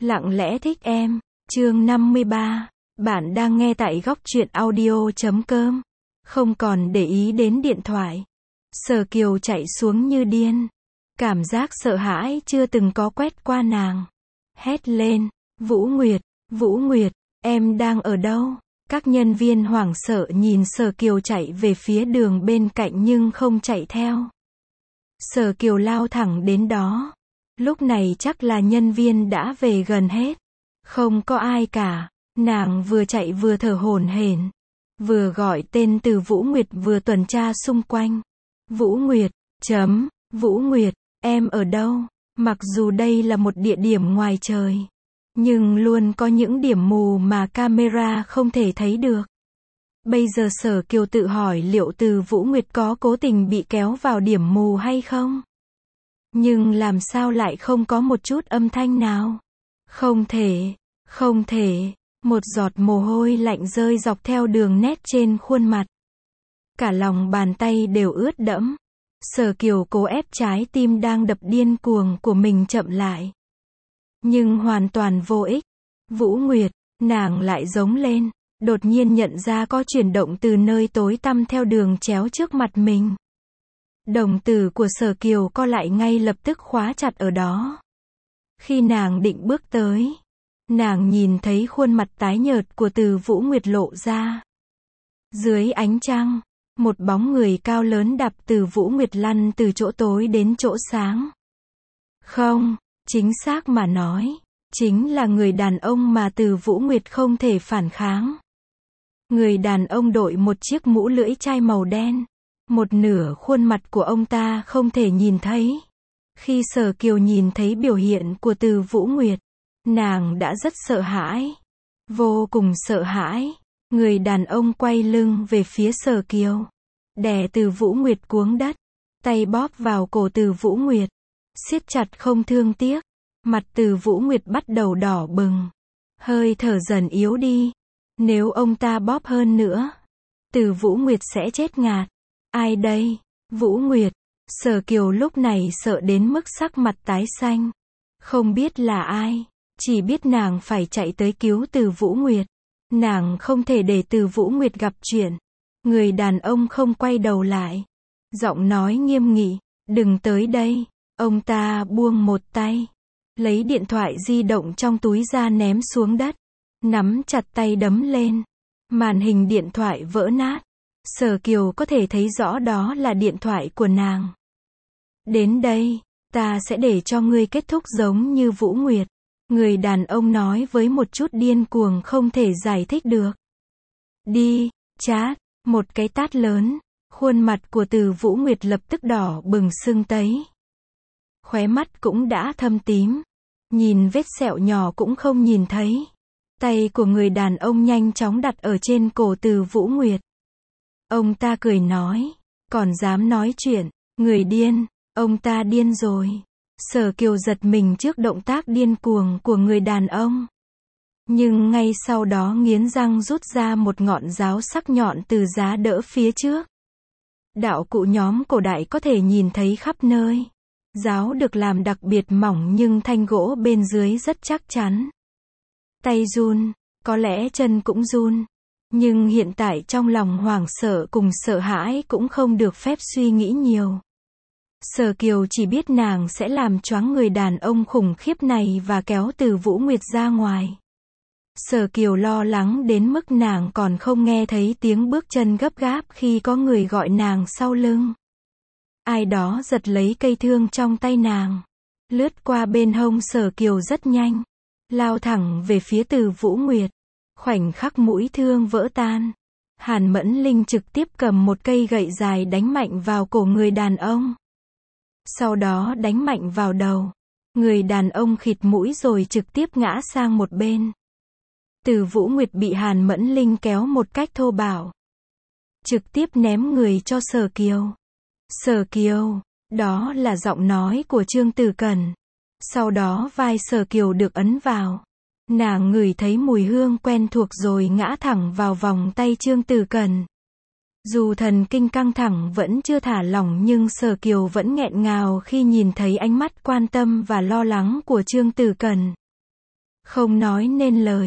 Lặng lẽ thích em, chương 53. Bạn đang nghe tại góc truyện audio.com. Không còn để ý đến điện thoại. Sở Kiều chạy xuống như điên. Cảm giác sợ hãi chưa từng có quét qua nàng. Hét lên, Vũ Nguyệt, em đang ở đâu? Các nhân viên hoảng sợ nhìn Sở Kiều chạy về phía đường bên cạnh nhưng không chạy theo. Sở Kiều lao thẳng đến đó. Lúc này chắc là nhân viên đã về gần hết. Không có ai cả. Nàng vừa chạy vừa thở hổn hển, vừa gọi tên từ Vũ Nguyệt vừa tuần tra xung quanh. Vũ Nguyệt, em ở đâu? Mặc dù đây là một địa điểm ngoài trời, nhưng luôn có những điểm mù mà camera không thể thấy được. Bây giờ Sở Kiều tự hỏi liệu từ Vũ Nguyệt có cố tình bị kéo vào điểm mù hay không? Nhưng làm sao lại không có một chút âm thanh nào? Không thể. Một giọt mồ hôi lạnh rơi dọc theo đường nét trên khuôn mặt. Cả lòng bàn tay đều ướt đẫm. Sở Kiều cố ép trái tim đang đập điên cuồng của mình chậm lại. Nhưng hoàn toàn vô ích. Vũ Nguyệt, nàng lại giống lên, đột nhiên nhận ra có chuyển động từ nơi tối tăm theo đường chéo trước mặt mình. Đồng tử của Sở Kiều co lại ngay lập tức khóa chặt ở đó. Khi nàng định bước tới, nàng nhìn thấy khuôn mặt tái nhợt của từ Vũ Nguyệt lộ ra. Dưới ánh trăng, một bóng người cao lớn đạp từ Vũ Nguyệt lăn từ chỗ tối đến chỗ sáng. Không, chính xác mà nói, chính là người đàn ông mà từ Vũ Nguyệt không thể phản kháng. Người đàn ông đội một chiếc mũ lưỡi chai màu đen. Một nửa khuôn mặt của ông ta không thể nhìn thấy. Khi Sở Kiều nhìn thấy biểu hiện của từ Vũ Nguyệt, nàng đã rất sợ hãi. Vô cùng sợ hãi. Người đàn ông quay lưng về phía Sở Kiều, đè từ Vũ Nguyệt cuống đất, tay bóp vào cổ từ Vũ Nguyệt, siết chặt không thương tiếc. Mặt từ Vũ Nguyệt bắt đầu đỏ bừng, hơi thở dần yếu đi. Nếu ông ta bóp hơn nữa, từ Vũ Nguyệt sẽ chết ngạt. Ai đây? Vũ Nguyệt. Sở Kiều lúc này sợ đến mức sắc mặt tái xanh. Không biết là ai, chỉ biết nàng phải chạy tới cứu từ Vũ Nguyệt. Nàng không thể để từ Vũ Nguyệt gặp chuyện. Người đàn ông không quay đầu lại. Giọng nói nghiêm nghị, đừng tới đây. Ông ta buông một tay, lấy điện thoại di động trong túi ra ném xuống đất, nắm chặt tay đấm lên. Màn hình điện thoại vỡ nát. Sở Kiều có thể thấy rõ đó là điện thoại của nàng. Đến đây, ta sẽ để cho ngươi kết thúc giống như Vũ Nguyệt. Người đàn ông nói với một chút điên cuồng không thể giải thích được. Đi, chát, một cái tát lớn. Khuôn mặt của từ Vũ Nguyệt lập tức đỏ bừng sưng tấy. Khóe mắt cũng đã thâm tím. Nhìn vết sẹo nhỏ cũng không nhìn thấy. Tay của người đàn ông nhanh chóng đặt ở trên cổ từ Vũ Nguyệt. Ông ta cười nói, còn dám nói chuyện, người điên, ông ta điên rồi. Sở Kiều giật mình trước động tác điên cuồng của người đàn ông. Nhưng ngay sau đó nghiến răng rút ra một ngọn giáo sắc nhọn từ giá đỡ phía trước. Đạo cụ nhóm cổ đại có thể nhìn thấy khắp nơi. Giáo được làm đặc biệt mỏng nhưng thanh gỗ bên dưới rất chắc chắn. Tay run, có lẽ chân cũng run. Nhưng hiện tại trong lòng hoảng sợ cùng sợ hãi cũng không được phép suy nghĩ nhiều. Sở Kiều chỉ biết nàng sẽ làm choáng người đàn ông khủng khiếp này và kéo từ Vũ Nguyệt ra ngoài. Sở Kiều lo lắng đến mức nàng còn không nghe thấy tiếng bước chân gấp gáp khi có người gọi nàng sau lưng. Ai đó giật lấy cây thương trong tay nàng, lướt qua bên hông Sở Kiều rất nhanh, lao thẳng về phía từ Vũ Nguyệt. Khoảnh khắc mũi thương vỡ tan, Hàn Mẫn Linh trực tiếp cầm một cây gậy dài đánh mạnh vào cổ người đàn ông. Sau đó đánh mạnh vào đầu. Người đàn ông khịt mũi rồi trực tiếp ngã sang một bên. Từ Vũ Nguyệt bị Hàn Mẫn Linh kéo một cách thô bạo, trực tiếp ném người cho Sở Kiều. Sở Kiều, đó là giọng nói của Trương Tử Cẩn. Sau đó vai Sở Kiều được ấn vào. Nàng ngửi thấy mùi hương quen thuộc rồi ngã thẳng vào vòng tay Trương Tử Cẩn. Dù thần kinh căng thẳng vẫn chưa thả lỏng nhưng Sở Kiều vẫn nghẹn ngào khi nhìn thấy ánh mắt quan tâm và lo lắng của Trương Tử Cẩn. không nói nên lời.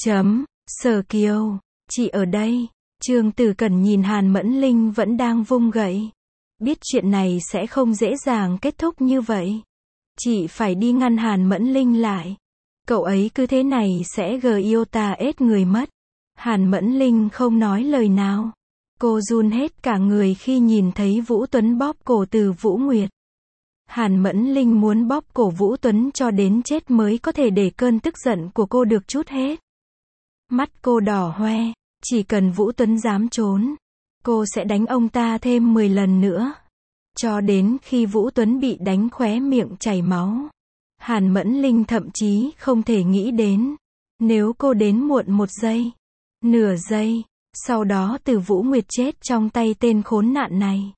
Sở Kiều, chị ở đây. Trương Tử Cẩn nhìn Hàn Mẫn Linh vẫn đang vung gậy. Biết chuyện này sẽ không dễ dàng kết thúc như vậy. Chị phải đi ngăn Hàn Mẫn Linh lại. Cậu ấy cứ thế này sẽ yêu ta ết người mất. Hàn Mẫn Linh không nói lời nào. Cô run hết cả người khi nhìn thấy Vũ Tuấn bóp cổ Từ Vũ Nguyệt. Hàn Mẫn Linh muốn bóp cổ Vũ Tuấn cho đến chết mới có thể để cơn tức giận của cô được trút hết. Mắt cô đỏ hoe, chỉ cần Vũ Tuấn dám trốn, cô sẽ đánh ông ta thêm 10 lần nữa. Cho đến khi Vũ Tuấn bị đánh khóe miệng chảy máu. Hàn Mẫn Linh thậm chí không thể nghĩ đến, nếu cô đến muộn 1 giây, nửa giây, sau đó Từ Vũ Nguyệt chết trong tay tên khốn nạn này.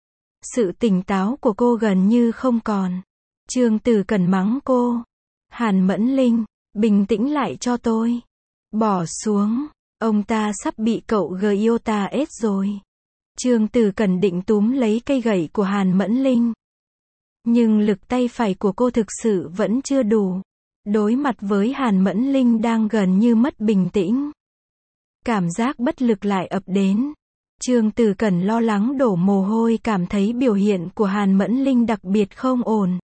Sự tỉnh táo của cô gần như không còn. Trương Tử Cẩn mắng cô. Hàn Mẫn Linh, bình tĩnh lại cho tôi. Bỏ xuống, ông ta sắp bị cậu yêu ta ết rồi. Trương Tử Cẩn định túm lấy cây gậy của Hàn Mẫn Linh. Nhưng lực tay phải của cô thực sự vẫn chưa đủ. Đối mặt với Hàn Mẫn Linh đang gần như mất bình tĩnh. Cảm giác bất lực lại ập đến. Trương Tử Cẩn lo lắng đổ mồ hôi, cảm thấy biểu hiện của Hàn Mẫn Linh đặc biệt không ổn.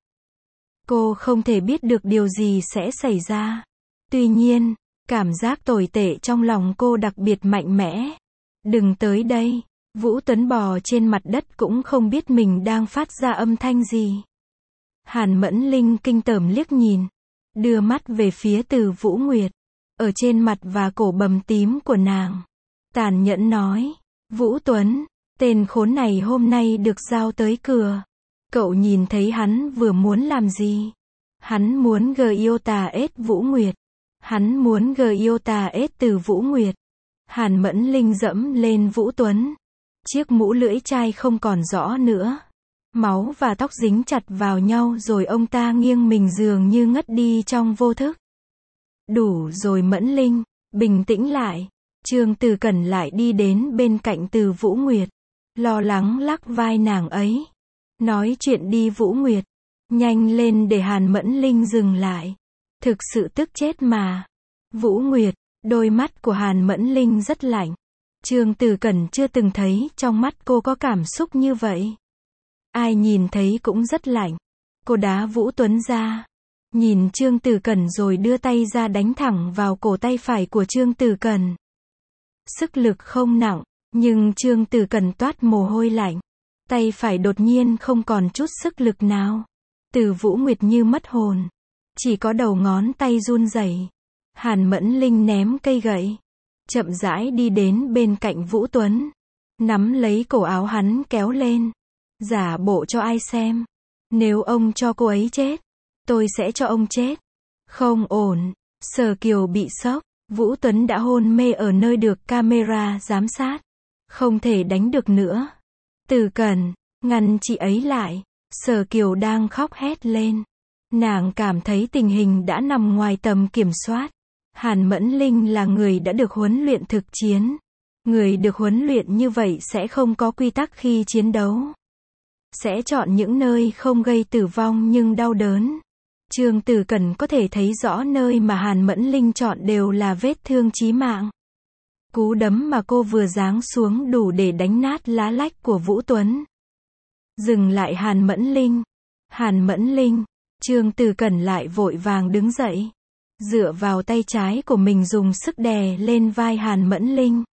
Cô không thể biết được điều gì sẽ xảy ra. Tuy nhiên, cảm giác tồi tệ trong lòng cô đặc biệt mạnh mẽ. Đừng tới đây. Vũ Tuấn bò trên mặt đất cũng không biết mình đang phát ra âm thanh gì. Hàn Mẫn Linh kinh tởm liếc nhìn, đưa mắt về phía Từ Vũ Nguyệt. Ở trên mặt và cổ bầm tím của nàng, tàn nhẫn nói, Vũ Tuấn, tên khốn này hôm nay được giao tới cửa. Cậu nhìn thấy hắn vừa muốn làm gì? Hắn muốn yêu ta ết Vũ Nguyệt. Hắn muốn yêu ta ết Từ Vũ Nguyệt. Hàn Mẫn Linh dẫm lên Vũ Tuấn. Chiếc mũ lưỡi chai không còn rõ nữa. Máu và tóc dính chặt vào nhau rồi ông ta nghiêng mình dường như ngất đi trong vô thức. Đủ rồi Mẫn Linh, bình tĩnh lại. Trương Tử Cẩn lại đi đến bên cạnh Từ Vũ Nguyệt. Lo lắng lắc vai nàng ấy. Nói chuyện đi Vũ Nguyệt. Nhanh lên để Hàn Mẫn Linh dừng lại. Thực sự tức chết mà. Vũ Nguyệt, đôi mắt của Hàn Mẫn Linh rất lạnh. Trương Tử Cẩn chưa từng thấy trong mắt cô có cảm xúc như vậy. Ai nhìn thấy cũng rất lạnh. Cô đá Vũ Tuấn ra. Nhìn Trương Tử Cẩn rồi đưa tay ra đánh thẳng vào cổ tay phải của Trương Tử Cẩn. Sức lực không nặng, nhưng Trương Tử Cẩn toát mồ hôi lạnh. Tay phải đột nhiên không còn chút sức lực nào. Từ Vũ Nguyệt như mất hồn. Chỉ có đầu ngón tay run rẩy. Hàn Mẫn Linh ném cây gậy. Chậm rãi đi đến bên cạnh Vũ Tuấn. Nắm lấy cổ áo hắn kéo lên. Giả bộ cho ai xem. Nếu ông cho cô ấy chết, tôi sẽ cho ông chết. Không ổn. Sở Kiều bị sốc. Vũ Tuấn đã hôn mê ở nơi được camera giám sát. Không thể đánh được nữa. Tử Cẩn, ngăn chị ấy lại. Sở Kiều đang khóc hét lên. Nàng cảm thấy tình hình đã nằm ngoài tầm kiểm soát. Hàn Mẫn Linh là người đã được huấn luyện thực chiến. Người được huấn luyện như vậy sẽ không có quy tắc khi chiến đấu. Sẽ chọn những nơi không gây tử vong nhưng đau đớn. Trương Tử Cẩn có thể thấy rõ nơi mà Hàn Mẫn Linh chọn đều là vết thương chí mạng. Cú đấm mà cô vừa giáng xuống đủ để đánh nát lá lách của Vũ Tuấn. Dừng lại Hàn Mẫn Linh. Hàn Mẫn Linh. Trương Tử Cẩn lại vội vàng đứng dậy. Dựa vào tay trái của mình dùng sức đè lên vai Hàn Mẫn Linh.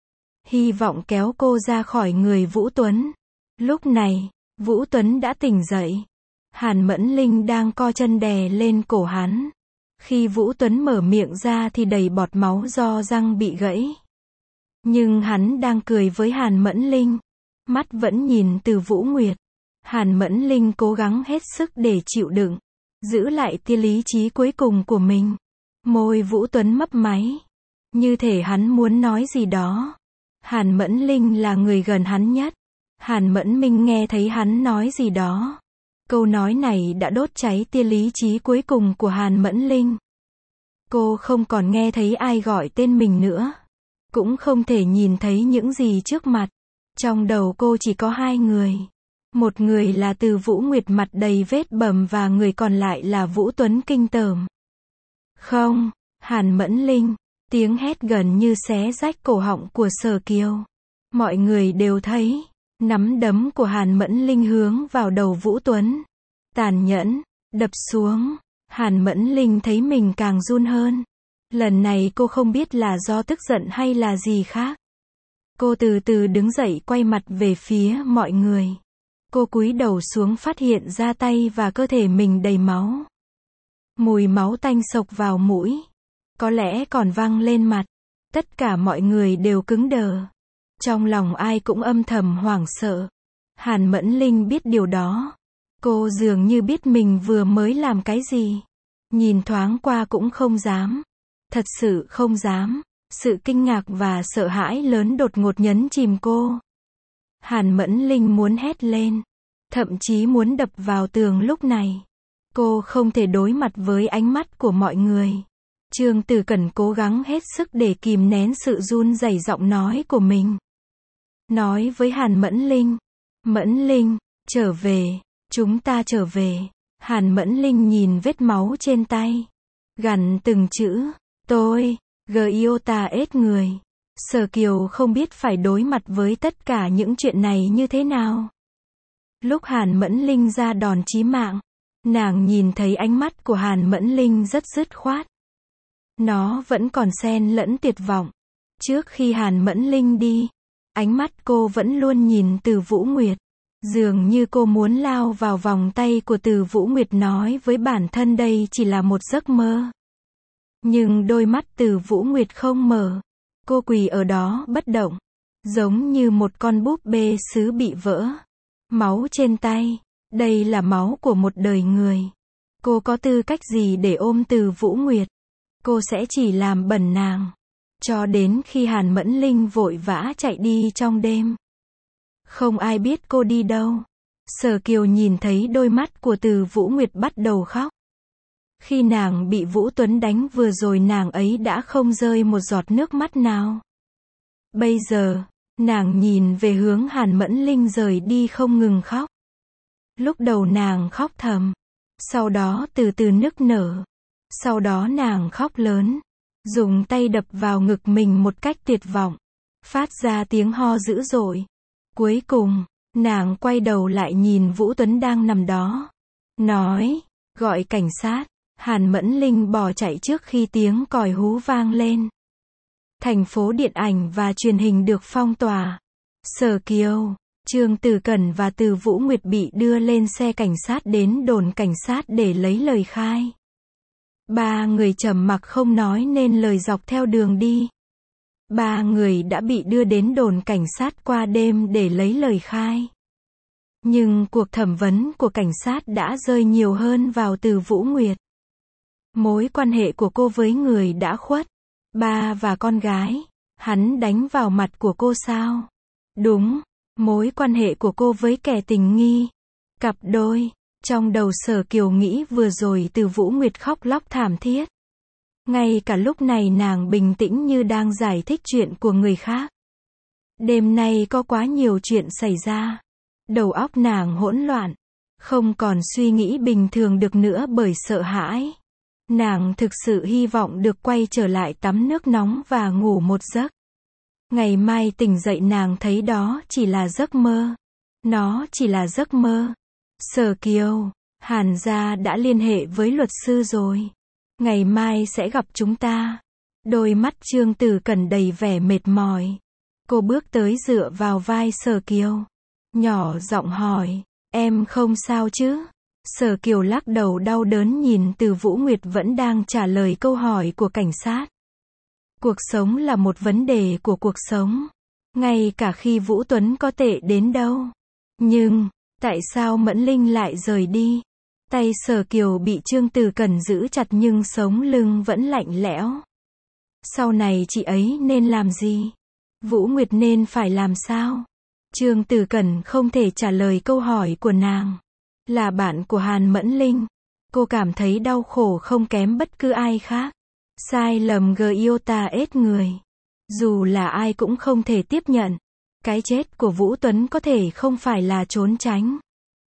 Hy vọng kéo cô ra khỏi người Vũ Tuấn. Lúc này, Vũ Tuấn đã tỉnh dậy. Hàn Mẫn Linh đang co chân đè lên cổ hắn. Khi Vũ Tuấn mở miệng ra thì đầy bọt máu do răng bị gãy. Nhưng hắn đang cười với Hàn Mẫn Linh. Mắt vẫn nhìn Từ Vũ Nguyệt. Hàn Mẫn Linh cố gắng hết sức để chịu đựng. Giữ lại tia lý trí cuối cùng của mình. Môi Vũ Tuấn mấp máy. Như thể hắn muốn nói gì đó. Hàn Mẫn Linh là người gần hắn nhất. Hàn Mẫn Minh nghe thấy hắn nói gì đó. Câu nói này đã đốt cháy tia lý trí cuối cùng của Hàn Mẫn Linh. Cô không còn nghe thấy ai gọi tên mình nữa. Cũng không thể nhìn thấy những gì trước mặt. Trong đầu cô chỉ có hai người. Một người là Từ Vũ Nguyệt mặt đầy vết bầm và người còn lại là Vũ Tuấn kinh tởm. Không, Hàn Mẫn Linh, tiếng hét gần như xé rách cổ họng của Sở Kiều. Mọi người đều thấy, nắm đấm của Hàn Mẫn Linh hướng vào đầu Vũ Tuấn. Tàn nhẫn, đập xuống. Hàn Mẫn Linh thấy mình càng run hơn. Lần này cô không biết là do tức giận hay là gì khác. Cô từ từ đứng dậy quay mặt về phía mọi người. Cô cúi đầu xuống phát hiện ra tay và cơ thể mình đầy máu. Mùi máu tanh xộc vào mũi. Có lẽ còn văng lên mặt. Tất cả mọi người đều cứng đờ. Trong lòng ai cũng âm thầm hoảng sợ. Hàn Mẫn Linh biết điều đó. Cô dường như biết mình vừa mới làm cái gì. Nhìn thoáng qua cũng không dám. Thật sự không dám. Sự kinh ngạc và sợ hãi lớn đột ngột nhấn chìm cô. Hàn Mẫn Linh muốn hét lên. Thậm chí muốn đập vào tường lúc này. Cô không thể đối mặt với ánh mắt của mọi người. Trương Tử Cẩn cố gắng hết sức để kìm nén sự run rẩy giọng nói của mình. Nói với Hàn Mẫn Linh. Mẫn Linh, trở về, chúng ta trở về. Hàn Mẫn Linh nhìn vết máu trên tay. Gằn từng chữ, tôi, Giota ết người. Sở Kiều không biết phải đối mặt với tất cả những chuyện này như thế nào. Lúc Hàn Mẫn Linh ra đòn chí mạng, nàng nhìn thấy ánh mắt của Hàn Mẫn Linh rất dứt khoát. Nó vẫn còn xen lẫn tuyệt vọng. Trước khi Hàn Mẫn Linh đi, ánh mắt cô vẫn luôn nhìn Từ Vũ Nguyệt. Dường như cô muốn lao vào vòng tay của Từ Vũ Nguyệt nói với bản thân đây chỉ là một giấc mơ. Nhưng đôi mắt Từ Vũ Nguyệt không mở. Cô quỳ ở đó bất động. Giống như một con búp bê sứ bị vỡ. Máu trên tay. Đây là máu của một đời người. Cô có tư cách gì để ôm Từ Vũ Nguyệt? Cô sẽ chỉ làm bẩn nàng. Cho đến khi Hàn Mẫn Linh vội vã chạy đi trong đêm. Không ai biết cô đi đâu. Sở Kiều nhìn thấy đôi mắt của Từ Vũ Nguyệt bắt đầu khóc. Khi nàng bị Vũ Tuấn đánh vừa rồi nàng ấy đã không rơi một giọt nước mắt nào. Bây giờ, nàng nhìn về hướng Hàn Mẫn Linh rời đi không ngừng khóc. Lúc đầu nàng khóc thầm. Sau đó từ từ nức nở. Sau đó nàng khóc lớn. Dùng tay đập vào ngực mình một cách tuyệt vọng. Phát ra tiếng ho dữ dội. Cuối cùng, nàng quay đầu lại nhìn Vũ Tuấn đang nằm đó. Nói, gọi cảnh sát. Hàn Mẫn Linh bỏ chạy trước khi tiếng còi hú vang lên. Thành phố điện ảnh và truyền hình được phong tỏa. Sở Kiều, Trương Tử Cẩn và Từ Vũ Nguyệt bị đưa lên xe cảnh sát đến đồn cảnh sát để lấy lời khai. Ba người trầm mặc không nói nên lời dọc theo đường đi. Ba người đã bị đưa đến đồn cảnh sát qua đêm để lấy lời khai. Nhưng cuộc thẩm vấn của cảnh sát đã rơi nhiều hơn vào Từ Vũ Nguyệt. Mối quan hệ của cô với người đã khuất. Ba và con gái. Hắn đánh vào mặt của cô sao? Đúng. Mối quan hệ của cô với kẻ tình nghi. Cặp đôi. Trong đầu Sở Kiều nghĩ vừa rồi Từ Vũ Nguyệt khóc lóc thảm thiết. Ngay cả lúc này nàng bình tĩnh như đang giải thích chuyện của người khác. Đêm nay có quá nhiều chuyện xảy ra. Đầu óc nàng hỗn loạn. Không còn suy nghĩ bình thường được nữa bởi sợ hãi. Nàng thực sự hy vọng được quay trở lại tắm nước nóng và ngủ một giấc. Ngày mai tỉnh dậy nàng thấy đó chỉ là giấc mơ. Nó chỉ là giấc mơ. Sở Kiều, Hàn gia đã liên hệ với luật sư rồi. Ngày mai sẽ gặp chúng ta. Đôi mắt Trương Tử Cẩn đầy vẻ mệt mỏi. Cô bước tới dựa vào vai Sở Kiều. Nhỏ giọng hỏi, em không sao chứ? Sở Kiều lắc đầu đau đớn nhìn Từ Vũ Nguyệt vẫn đang trả lời câu hỏi của cảnh sát. Cuộc sống là một vấn đề của cuộc sống. Ngay cả khi Vũ Tuấn có tệ đến đâu. Nhưng, tại sao Mẫn Linh lại rời đi? Tay Sở Kiều bị Trương Tử Cẩn giữ chặt nhưng sống lưng vẫn lạnh lẽo. Sau này chị ấy nên làm gì? Vũ Nguyệt nên phải làm sao? Trương Tử Cẩn không thể trả lời câu hỏi của nàng. Là bạn của Hàn Mẫn Linh. Cô cảm thấy đau khổ không kém bất cứ ai khác. Sai lầm Giota ết người. Dù là ai cũng không thể tiếp nhận. Cái chết của Vũ Tuấn có thể không phải là trốn tránh.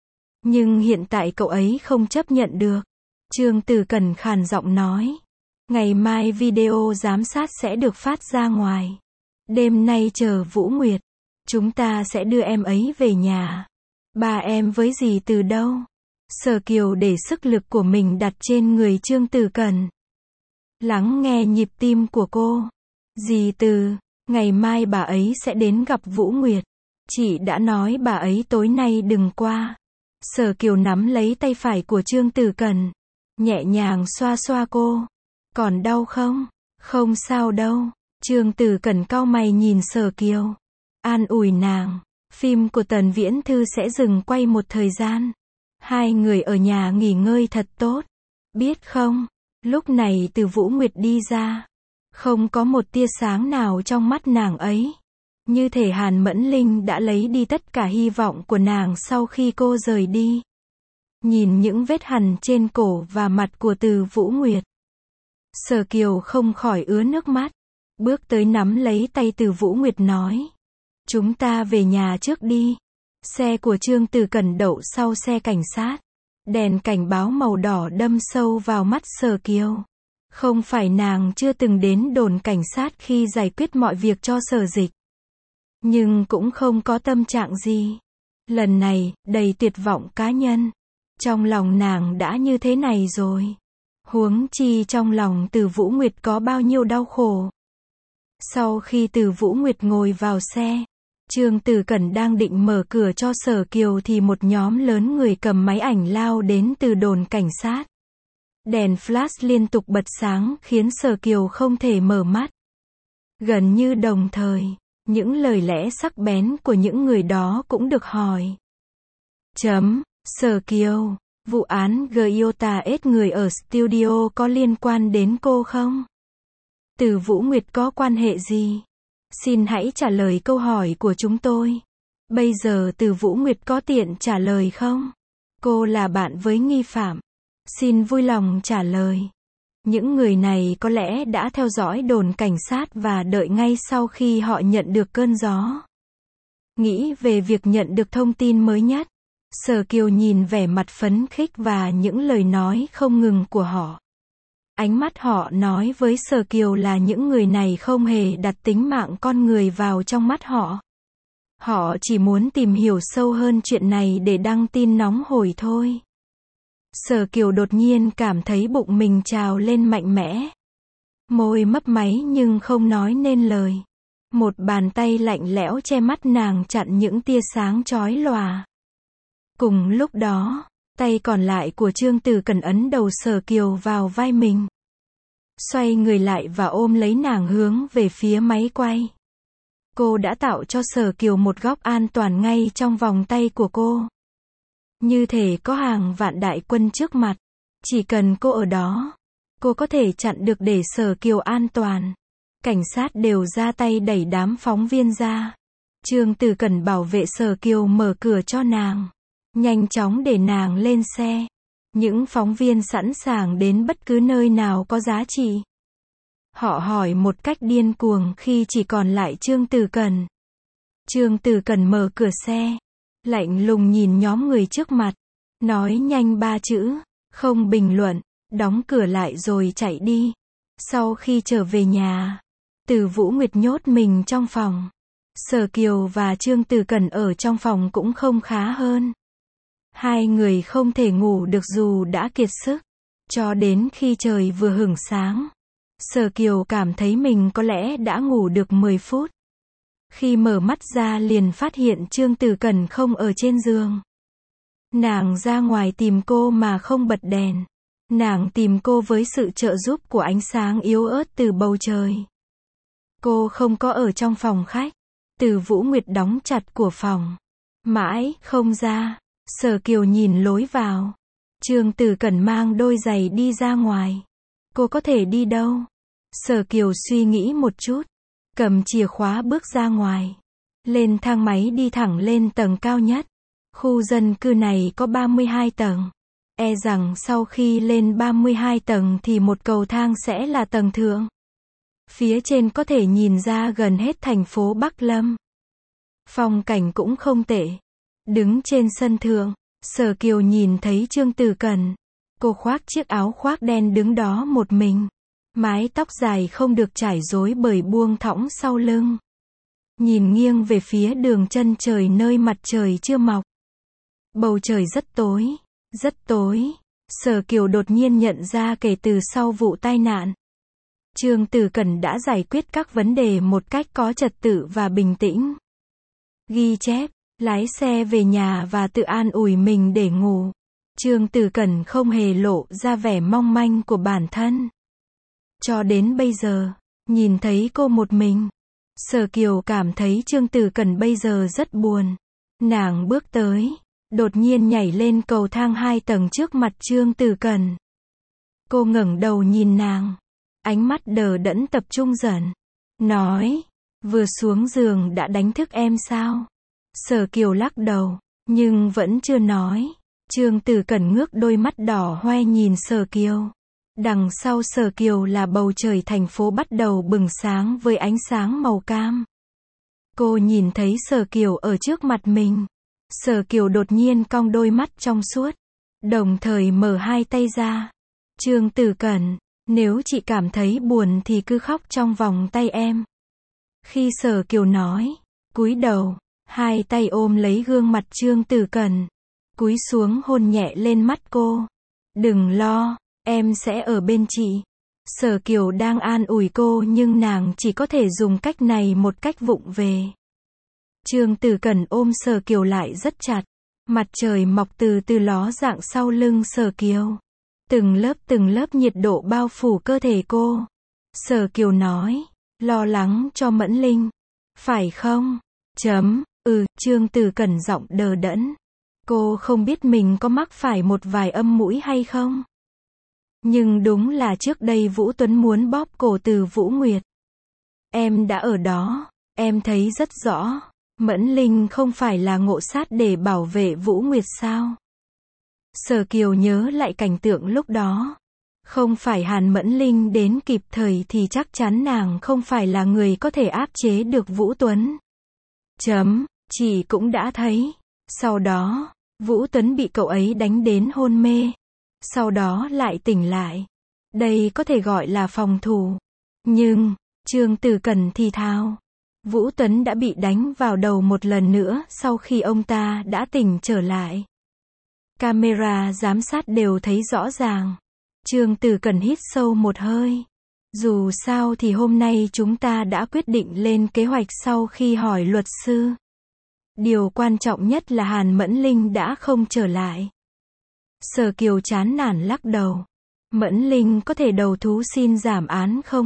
Nhưng hiện tại cậu ấy không chấp nhận được. Trương Tử Cẩn khàn giọng nói. Ngày mai video giám sát sẽ được phát ra ngoài. Đêm nay chờ Vũ Nguyệt. Chúng ta sẽ đưa em ấy về nhà. Ba em với dì Từ đâu? Sở Kiều để sức lực của mình đặt trên người Trương Tử Cẩn. Lắng nghe nhịp tim của cô. Dì Từ, ngày mai bà ấy sẽ đến gặp Vũ Nguyệt. Chị đã nói bà ấy tối nay đừng qua. Sở Kiều nắm lấy tay phải của Trương Tử Cẩn, nhẹ nhàng xoa xoa cô. Còn đau không? Không sao đâu. Trương Tử Cẩn cau mày nhìn Sở Kiều, an ủi nàng. Phim của Tần Viễn Thư sẽ dừng quay một thời gian. Hai người ở nhà nghỉ ngơi thật tốt. Biết không? Lúc này Từ Vũ Nguyệt đi ra. Không có một tia sáng nào trong mắt nàng ấy. Như thể Hàn Mẫn Linh đã lấy đi tất cả hy vọng của nàng sau khi cô rời đi. Nhìn những vết hằn trên cổ và mặt của Từ Vũ Nguyệt, Sở Kiều không khỏi ứa nước mắt. Bước tới nắm lấy tay Từ Vũ Nguyệt nói. Chúng ta về nhà trước đi. Xe của Trương Tử Cẩn đậu sau xe cảnh sát. Đèn cảnh báo màu đỏ đâm sâu vào mắt Sở Kiều. Không phải nàng chưa từng đến đồn cảnh sát khi giải quyết mọi việc cho Sở Dịch. Nhưng cũng không có tâm trạng gì. Lần này, đầy tuyệt vọng cá nhân. Trong lòng nàng đã như thế này rồi. Huống chi trong lòng Từ Vũ Nguyệt có bao nhiêu đau khổ. Sau khi Từ Vũ Nguyệt ngồi vào xe, Trương Tử Cẩn đang định mở cửa cho Sở Kiều thì một nhóm lớn người cầm máy ảnh lao đến từ đồn cảnh sát. Đèn flash liên tục bật sáng khiến Sở Kiều không thể mở mắt. Gần như đồng thời, những lời lẽ sắc bén của những người đó cũng được hỏi. Sở Kiều, vụ án Giota ết người ở studio có liên quan đến cô không? Từ Vũ Nguyệt có quan hệ gì? Xin hãy trả lời câu hỏi của chúng tôi. Bây giờ Từ Vũ Nguyệt có tiện trả lời không? Cô là bạn với nghi phạm. Xin vui lòng trả lời. Những người này có lẽ đã theo dõi đồn cảnh sát và đợi ngay sau khi họ nhận được cơn gió. Nghĩ về việc nhận được thông tin mới nhất. Sở Kiều nhìn vẻ mặt phấn khích và những lời nói không ngừng của họ. Ánh mắt họ nói với Sở Kiều là những người này không hề đặt tính mạng con người vào trong mắt họ. Họ chỉ muốn tìm hiểu sâu hơn chuyện này để đăng tin nóng hổi thôi. Sở Kiều đột nhiên cảm thấy bụng mình trào lên mạnh mẽ. Môi mấp máy nhưng không nói nên lời. Một bàn tay lạnh lẽo che mắt nàng chặn những tia sáng chói lòa. Cùng lúc đó, tay còn lại của Trương Tử Cẩn ấn đầu Sở Kiều vào vai mình. Xoay người lại và ôm lấy nàng hướng về phía máy quay. Cô đã tạo cho Sở Kiều một góc an toàn ngay trong vòng tay của cô. Như thể có hàng vạn đại quân trước mặt. Chỉ cần cô ở đó, cô có thể chặn được để Sở Kiều an toàn. Cảnh sát đều ra tay đẩy đám phóng viên ra. Trương Tử Cẩn bảo vệ Sở Kiều mở cửa cho nàng. Nhanh chóng để nàng lên xe. Những phóng viên sẵn sàng đến bất cứ nơi nào có giá trị. Họ hỏi một cách điên cuồng khi chỉ còn lại Trương Tử Cẩn. Trương Tử Cẩn mở cửa xe, lạnh lùng nhìn nhóm người trước mặt, nói nhanh 3 chữ, không bình luận, đóng cửa lại rồi chạy đi. Sau khi trở về nhà, Từ Vũ Nguyệt nhốt mình trong phòng. Sở Kiều và Trương Tử Cẩn ở trong phòng cũng không khá hơn. Hai người không thể ngủ được dù đã kiệt sức. Cho đến khi trời vừa hửng sáng, Sở Kiều cảm thấy mình có lẽ đã ngủ được 10 phút. Khi mở mắt ra liền phát hiện Trương Tử Cẩn không ở trên giường. Nàng ra ngoài tìm cô mà không bật đèn. Nàng tìm cô với sự trợ giúp của ánh sáng yếu ớt từ bầu trời. Cô không có ở trong phòng khách. Từ Vũ Nguyệt đóng chặt cửa phòng. Mãi không ra. Sở Kiều nhìn lối vào. Trương Tử Cẩn mang đôi giày đi ra ngoài. Cô có thể đi đâu? Sở Kiều suy nghĩ một chút. Cầm chìa khóa bước ra ngoài. Lên thang máy đi thẳng lên tầng cao nhất. Khu dân cư này có 32 tầng. E rằng sau khi lên 32 tầng thì một cầu thang sẽ là tầng thượng. Phía trên có thể nhìn ra gần hết thành phố Bắc Lâm. Phong cảnh cũng không tệ. Đứng trên sân thượng, Sở Kiều nhìn thấy Trương Tử Cẩn. Cô khoác chiếc áo khoác đen đứng đó một mình. Mái tóc dài không được trải rối bời buông thõng sau lưng. Nhìn nghiêng về phía đường chân trời nơi mặt trời chưa mọc. Bầu trời rất tối, rất tối. Sở Kiều đột nhiên nhận ra kể từ sau vụ tai nạn, Trương Tử Cẩn đã giải quyết các vấn đề một cách có trật tự và bình tĩnh. Ghi chép, lái xe về nhà và tự an ủi mình để ngủ. Trương Tử Cẩn không hề lộ ra vẻ mong manh của bản thân. Cho đến bây giờ, nhìn thấy cô một mình, Sở Kiều cảm thấy Trương Tử Cẩn bây giờ rất buồn. Nàng bước tới, đột nhiên nhảy lên cầu thang 2 tầng trước mặt Trương Tử Cẩn. Cô ngẩng đầu nhìn nàng, ánh mắt đờ đẫn tập trung dần. Nói, vừa xuống giường đã đánh thức em sao? Sở Kiều lắc đầu, nhưng vẫn chưa nói. Trương Tử Cẩn ngước đôi mắt đỏ hoe nhìn Sở Kiều. Đằng sau Sở Kiều là bầu trời thành phố bắt đầu bừng sáng với ánh sáng màu cam. Cô nhìn thấy Sở Kiều ở trước mặt mình. Sở Kiều đột nhiên cong đôi mắt trong suốt, đồng thời mở hai tay ra. Trương Tử Cẩn, nếu chị cảm thấy buồn thì cứ khóc trong vòng tay em. Khi Sở Kiều nói, cúi đầu, hai tay ôm lấy gương mặt Trương Tử Cẩn, cúi xuống hôn nhẹ lên mắt cô. Đừng lo, em sẽ ở bên chị. Sở Kiều đang an ủi cô nhưng nàng chỉ có thể dùng cách này một cách vụng về. Trương Tử Cẩn ôm Sở Kiều lại rất chặt. Mặt trời mọc từ từ ló dạng sau lưng Sở Kiều. Từng lớp nhiệt độ bao phủ cơ thể cô. Sở Kiều nói, lo lắng cho Mẫn Linh, phải không? Trương Tử Cẩn giọng đờ đẫn. Cô không biết mình có mắc phải một vài âm mũi hay không? Nhưng đúng là trước đây Vũ Tuấn muốn bóp cổ Từ Vũ Nguyệt. Em đã ở đó, em thấy rất rõ. Mẫn Linh không phải là ngộ sát để bảo vệ Vũ Nguyệt sao? Sở Kiều nhớ lại cảnh tượng lúc đó. Không phải Hàn Mẫn Linh đến kịp thời thì chắc chắn nàng không phải là người có thể áp chế được Vũ Tuấn. Chị cũng đã thấy. Sau đó, Vũ Tuấn bị cậu ấy đánh đến hôn mê. Sau đó lại tỉnh lại. Đây có thể gọi là phòng thủ. Nhưng, Trương Tử Cẩn thì thào. Vũ Tuấn đã bị đánh vào đầu một lần nữa sau khi ông ta đã tỉnh trở lại. Camera giám sát đều thấy rõ ràng. Trương Tử Cẩn hít sâu một hơi. Dù sao thì hôm nay chúng ta đã quyết định lên kế hoạch sau khi hỏi luật sư. Điều quan trọng nhất là Hàn Mẫn Linh đã không trở lại. Sở Kiều chán nản lắc đầu. Mẫn Linh có thể đầu thú xin giảm án không?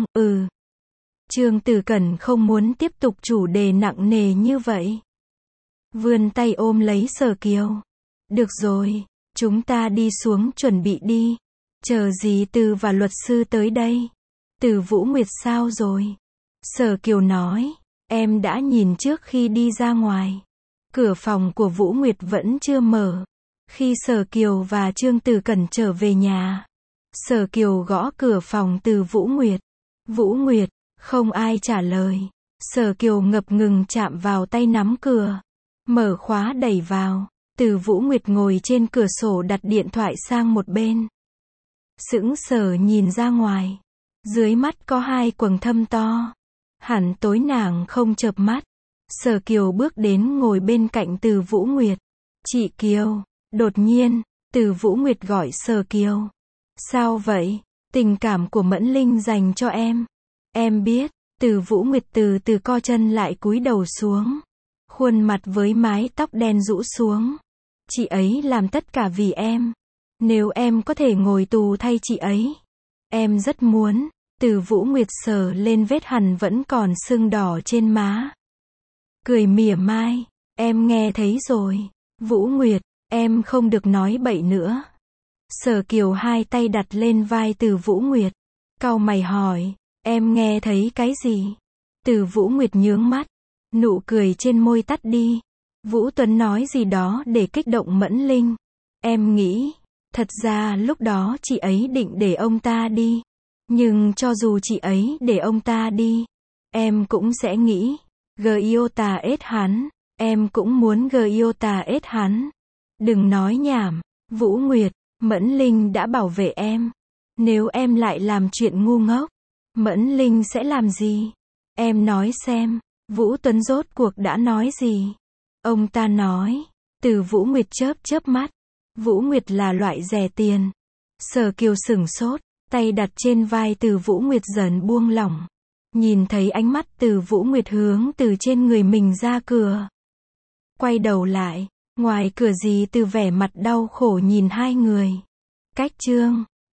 Trương Tử Cẩn không muốn tiếp tục chủ đề nặng nề như vậy. Vươn tay ôm lấy Sở Kiều. Được rồi, chúng ta đi xuống chuẩn bị đi. Chờ gì Từ và luật sư tới đây. Từ Vũ Nguyệt sao rồi? Sở Kiều nói, em đã nhìn trước khi đi ra ngoài. Cửa phòng của Vũ Nguyệt vẫn chưa mở. Khi Sở Kiều và Trương Tử Cẩn trở về nhà, Sở Kiều gõ cửa phòng Từ Vũ Nguyệt. Vũ Nguyệt, không ai trả lời. Sở Kiều ngập ngừng chạm vào tay nắm cửa. Mở khóa đẩy vào. Từ Vũ Nguyệt ngồi trên cửa sổ đặt điện thoại sang một bên. Sững sờ nhìn ra ngoài. Dưới mắt có hai quầng thâm to. Hẳn tối nàng không chợp mắt. Sở Kiều bước đến ngồi bên cạnh Từ Vũ Nguyệt. Chị Kiều. Đột nhiên, Từ Vũ Nguyệt gọi Sở Kiều. Sao vậy? Tình cảm của Mẫn Linh dành cho em. Em biết. Từ Vũ Nguyệt từ từ co chân lại cúi đầu xuống. Khuôn mặt với mái tóc đen rũ xuống. Chị ấy làm tất cả vì em. Nếu em có thể ngồi tù thay chị ấy, em rất muốn. Từ Vũ Nguyệt sờ lên vết hằn vẫn còn sưng đỏ trên má. Cười mỉa mai. Em nghe thấy rồi. Vũ Nguyệt, em không được nói bậy nữa. Sở Kiều hai tay đặt lên vai Từ Vũ Nguyệt. Cau mày hỏi, em nghe thấy cái gì? Từ Vũ Nguyệt nhướng mắt. Nụ cười trên môi tắt đi. Vũ Tuấn nói gì đó để kích động Mẫn Linh. Em nghĩ, thật ra lúc đó chị ấy định để ông ta đi. Nhưng cho dù chị ấy để ông ta đi, em cũng sẽ nghĩ, Giota ết hắn. Em cũng muốn Giota ết hắn. Đừng nói nhảm. Vũ Nguyệt, Mẫn Linh đã bảo vệ em. Nếu em lại làm chuyện ngu ngốc, Mẫn Linh sẽ làm gì? Em nói xem. Vũ Tuấn rốt cuộc đã nói gì? Ông ta nói. Từ Vũ Nguyệt chớp chớp mắt. Vũ Nguyệt là loại rẻ tiền. Sở Kiều sửng sốt, tay đặt trên vai Từ Vũ Nguyệt dần buông lỏng. Nhìn thấy ánh mắt Từ Vũ Nguyệt hướng từ trên người mình ra cửa. Quay đầu lại, ngoài cửa dì Từ vẻ mặt đau khổ nhìn hai người. Cách chương